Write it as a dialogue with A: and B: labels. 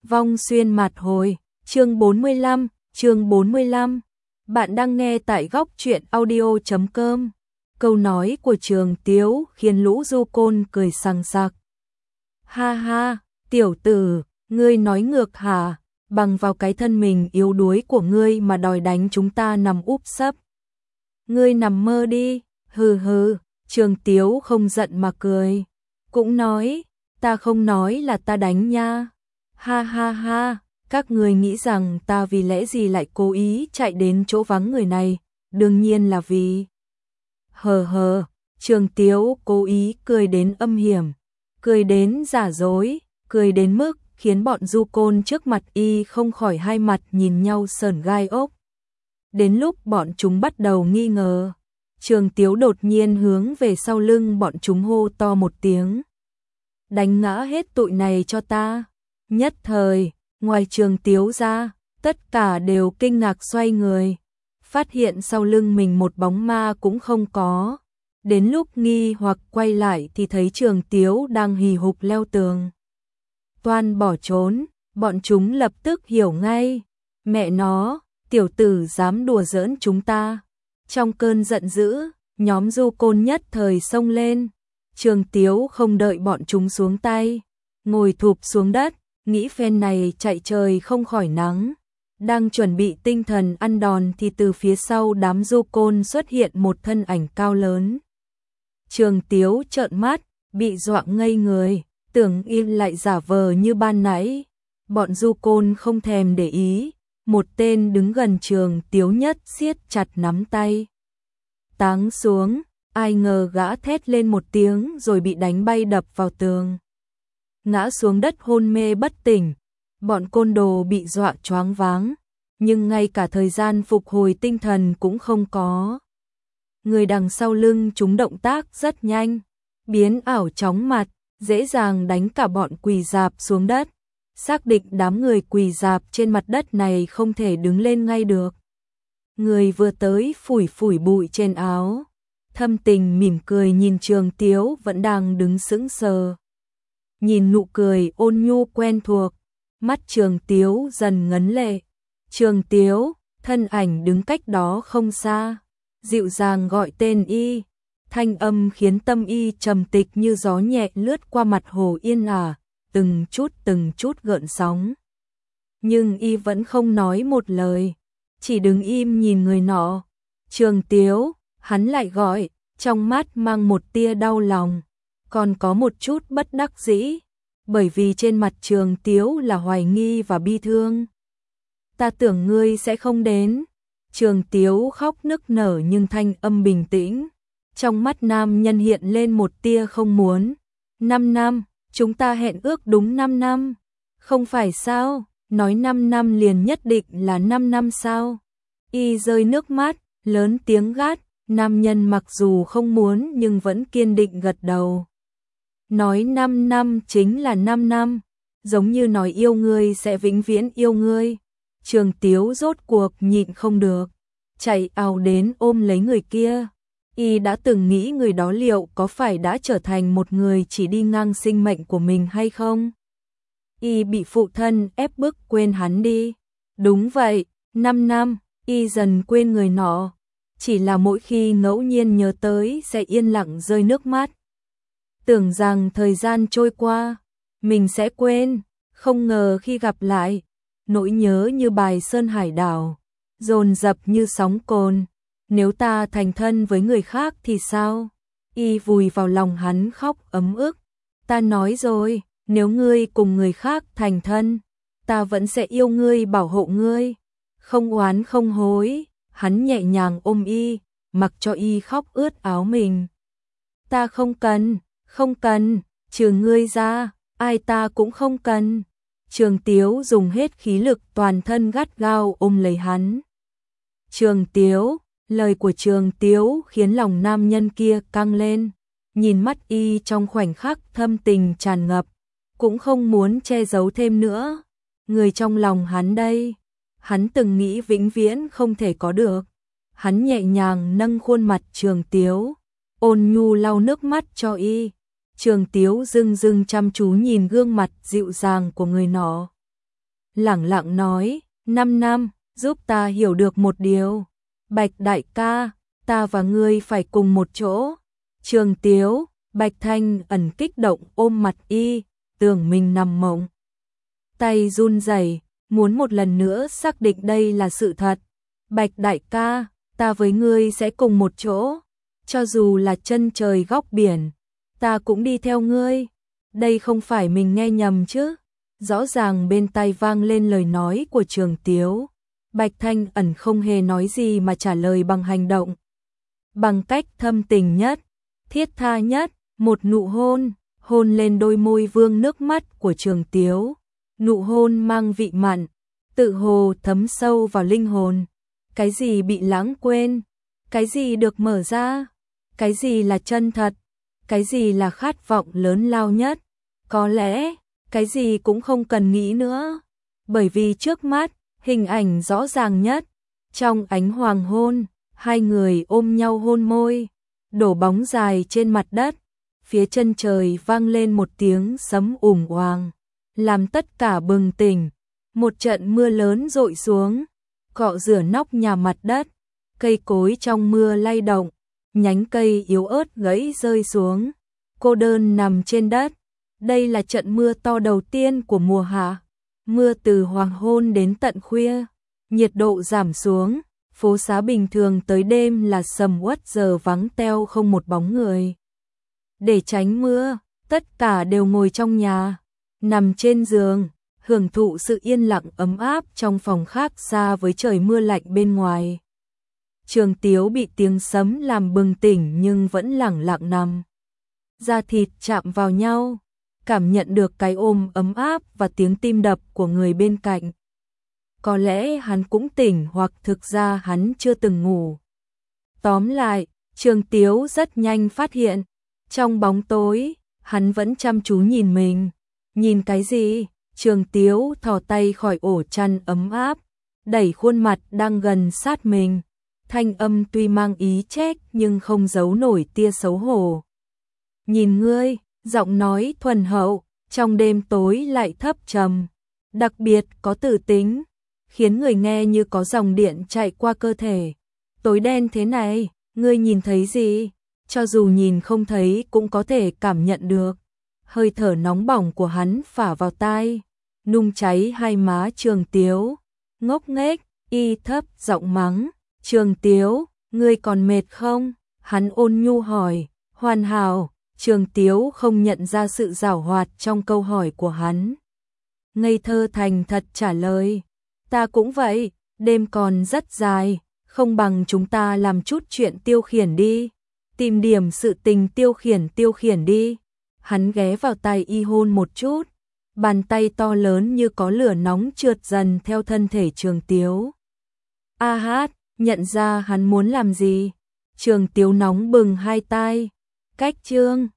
A: Vong xuyên mạt hồi, chương 45. Bạn đang nghe tại góc truyện audio.com. Câu nói của Trường Tiếu khiến lũ du côn cười sằng sặc. Ha ha, tiểu tử, ngươi nói ngược hả? Bằng vào cái thân mình yếu đuối của ngươi mà đòi đánh chúng ta nằm úp sấp. Ngươi nằm mơ đi, hừ hừ. Trường Tiếu không giận mà cười. Cũng nói, ta không nói là ta đánh nha. Ha ha ha, các người nghĩ rằng ta vì lẽ gì lại cố ý chạy đến chỗ vắng người này, đương nhiên là vì... Hờ hờ, Trường Tiếu cố ý cười đến âm hiểm, cười đến giả dối, cười đến mức khiến bọn du côn trước mặt y không khỏi hai mặt nhìn nhau sởn gai ốc. Đến lúc bọn chúng bắt đầu nghi ngờ, Trường Tiếu đột nhiên hướng về sau lưng bọn chúng hô to một tiếng. Đánh ngã hết tụi này cho ta. Nhất thời, ngoài Trường Tiếu ra, tất cả đều kinh ngạc xoay người, phát hiện sau lưng mình một bóng ma cũng không có. Đến lúc nghi hoặc quay lại thì thấy Trường Tiếu đang hì hục leo tường. Toan bỏ trốn, bọn chúng lập tức hiểu ngay. Mẹ nó, tiểu tử dám đùa giỡn chúng ta. Trong cơn giận dữ, nhóm du côn nhất thời xông lên. Trường Tiếu không đợi bọn chúng xuống tay, ngồi thụp xuống đất, nghĩ phen này chạy trời không khỏi nắng. Đang chuẩn bị tinh thần ăn đòn thì từ phía sau đám du côn xuất hiện một thân ảnh cao lớn. Trường Tiếu trợn mắt, bị dọa ngây người, tưởng im lại giả vờ như ban nãy. Bọn du côn không thèm để ý, một tên đứng gần Trường Tiếu nhất siết chặt nắm tay. Táng xuống, ai ngờ gã thét lên một tiếng rồi bị đánh bay đập vào tường. Ngã xuống đất hôn mê bất tỉnh, bọn côn đồ bị dọa choáng váng, nhưng ngay cả thời gian phục hồi tinh thần cũng không có. Người đằng sau lưng chúng động tác rất nhanh, biến ảo chóng mặt, dễ dàng đánh cả bọn quỳ rạp xuống đất, xác định đám người quỳ rạp trên mặt đất này không thể đứng lên ngay được. Người vừa tới phủi phủi bụi trên áo, thâm tình mỉm cười nhìn Trường Tiếu vẫn đang đứng sững sờ. Nhìn nụ cười ôn nhu quen thuộc, mắt Trường Tiếu dần ngấn lệ. Trường Tiếu, thân ảnh đứng cách đó không xa, dịu dàng gọi tên y, thanh âm khiến tâm y trầm tịch như gió nhẹ lướt qua mặt hồ yên ả, từng chút gợn sóng. Nhưng y vẫn không nói một lời, chỉ đứng im nhìn người nọ. Trường Tiếu, hắn lại gọi, trong mắt mang một tia đau lòng, còn có một chút bất đắc dĩ, bởi vì trên mặt Trường Tiếu là hoài nghi và bi thương. Ta tưởng ngươi sẽ không đến. Trường Tiếu khóc nức nở nhưng thanh âm bình tĩnh. Trong mắt nam nhân hiện lên một tia không muốn. 5 năm, chúng ta hẹn ước đúng 5 năm. Không phải sao, nói 5 năm liền nhất định là 5 năm sao? Y rơi nước mắt, lớn tiếng gắt. Nam nhân mặc dù không muốn nhưng vẫn kiên định gật đầu. Nói 5 năm chính là 5 năm, giống như nói yêu ngươi sẽ vĩnh viễn yêu ngươi. Trường Tiếu rốt cuộc nhịn không được, chạy ào đến ôm lấy người kia. Y đã từng nghĩ người đó liệu có phải đã trở thành một người chỉ đi ngang sinh mệnh của mình hay không? Y bị phụ thân ép bức quên hắn đi. Đúng vậy, 5 năm, Y dần quên người nọ. Chỉ là mỗi khi ngẫu nhiên nhớ tới sẽ yên lặng rơi nước mắt. Tưởng rằng thời gian trôi qua, mình sẽ quên, không ngờ khi gặp lại, nỗi nhớ như bài sơn hải đảo, dồn dập như sóng cồn. Nếu ta thành thân với người khác thì sao? Y vùi vào lòng hắn khóc ấm ức. Ta nói rồi, nếu ngươi cùng người khác thành thân, ta vẫn sẽ yêu ngươi bảo hộ ngươi, không oán không hối. Hắn nhẹ nhàng ôm Y, mặc cho Y khóc ướt áo mình. Ta không cần, trừ ngươi ra, ai ta cũng không cần. Trường Tiếu dùng hết khí lực toàn thân gắt gao ôm lấy hắn. Trường Tiếu, lời của Trường Tiếu khiến lòng nam nhân kia căng lên. Nhìn mắt Y trong khoảnh khắc thâm tình tràn ngập, cũng không muốn che giấu thêm nữa. Người trong lòng hắn đây, hắn từng nghĩ vĩnh viễn không thể có được. Hắn nhẹ nhàng nâng khuôn mặt Trường Tiếu, ôn nhu lau nước mắt cho Y. Trường Tiếu dưng dưng chăm chú nhìn gương mặt dịu dàng của người nọ. lẳng lặng nói, 5 năm, giúp ta hiểu được một điều. Bạch đại ca, ta và ngươi phải cùng một chỗ. Trường Tiếu, Bạch Thanh Ẩn kích động ôm mặt y, tưởng mình nằm mộng. Tay run rẩy, muốn một lần nữa xác định đây là sự thật. Bạch đại ca, ta với ngươi sẽ cùng một chỗ. Cho dù là chân trời góc biển, ta cũng đi theo ngươi. Đây không phải mình nghe nhầm chứ? Rõ ràng bên tai vang lên lời nói của Trường Tiếu. Bạch Thanh Ẩn không hề nói gì mà trả lời bằng hành động. Bằng cách thâm tình nhất, thiết tha nhất, một nụ hôn, hôn lên đôi môi vương nước mắt của Trường Tiếu. Nụ hôn mang vị mặn, tự hồ thấm sâu vào linh hồn. Cái gì bị lãng quên? Cái gì được mở ra? Cái gì là chân thật? Cái gì là khát vọng lớn lao nhất? Có lẽ, cái gì cũng không cần nghĩ nữa. Bởi vì trước mắt, hình ảnh rõ ràng nhất. Trong ánh hoàng hôn, hai người ôm nhau hôn môi, đổ bóng dài trên mặt đất. Phía chân trời vang lên một tiếng sấm oàng, làm tất cả bừng tỉnh. Một trận mưa lớn dội xuống, cọ rửa nóc nhà mặt đất. Cây cối trong mưa lay động, nhánh cây yếu ớt gãy rơi xuống. Cô đơn nằm trên đất. Đây là trận mưa to đầu tiên của mùa hạ. Mưa từ hoàng hôn đến tận khuya, nhiệt độ giảm xuống, phố xá bình thường tới đêm là sầm uất giờ vắng teo không một bóng người. Để tránh mưa, tất cả đều ngồi trong nhà, nằm trên giường, hưởng thụ sự yên lặng ấm áp trong phòng khác xa với trời mưa lạnh bên ngoài. Trường Tiếu bị tiếng sấm làm bừng tỉnh nhưng vẫn lẳng lặng nằm. Da thịt chạm vào nhau, cảm nhận được cái ôm ấm áp và tiếng tim đập của người bên cạnh. Có lẽ hắn cũng tỉnh hoặc thực ra hắn chưa từng ngủ. Tóm lại, Trường Tiếu rất nhanh phát hiện, trong bóng tối, hắn vẫn chăm chú nhìn mình. Nhìn cái gì? Trường Tiếu thò tay khỏi ổ chăn ấm áp, đẩy khuôn mặt đang gần sát mình. Thanh âm tuy mang ý trách nhưng không giấu nổi tia xấu hổ. Nhìn ngươi, giọng nói thuần hậu, trong đêm tối lại thấp trầm, đặc biệt có tử tính, khiến người nghe như có dòng điện chạy qua cơ thể. Tối đen thế này, ngươi nhìn thấy gì? Cho dù nhìn không thấy cũng có thể cảm nhận được. Hơi thở nóng bỏng của hắn phả vào tai, nung cháy hai má Trường Tiếu. Ngốc nghếch, y thấp giọng mắng, Trường Tiếu, ngươi còn mệt không? Hắn ôn nhu hỏi, hoàn hảo. Trường Tiếu không nhận ra sự giảo hoạt trong câu hỏi của hắn. Ngây thơ thành thật trả lời, ta cũng vậy, đêm còn rất dài, không bằng chúng ta làm chút chuyện tiêu khiển đi. Tìm điểm sự tình tiêu khiển đi. Hắn ghé vào tai y hôn một chút, bàn tay to lớn như có lửa nóng trượt dần theo thân thể Trường Tiếu. A hát, nhận ra hắn muốn làm gì. Trường Tiếu nóng bừng hai tai. Cách chương